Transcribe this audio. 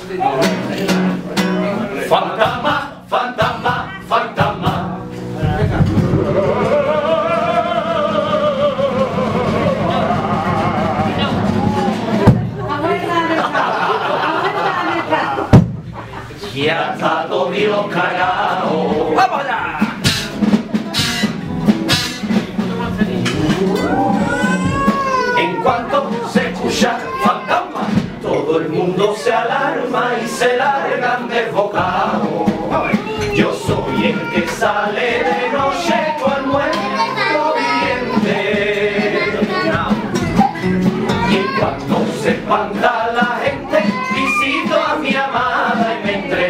Fantasma, fantasma, fantasma. Ya está todo Dios cagado. ¡Vamos allá! En cuanto se escucha fantasma, todo el mundo se alarma y se largan desbocados. Yo soy el que sale de noche con muerto viviente. Y cuando se espanta la gente, visito a mi amada y me entrego.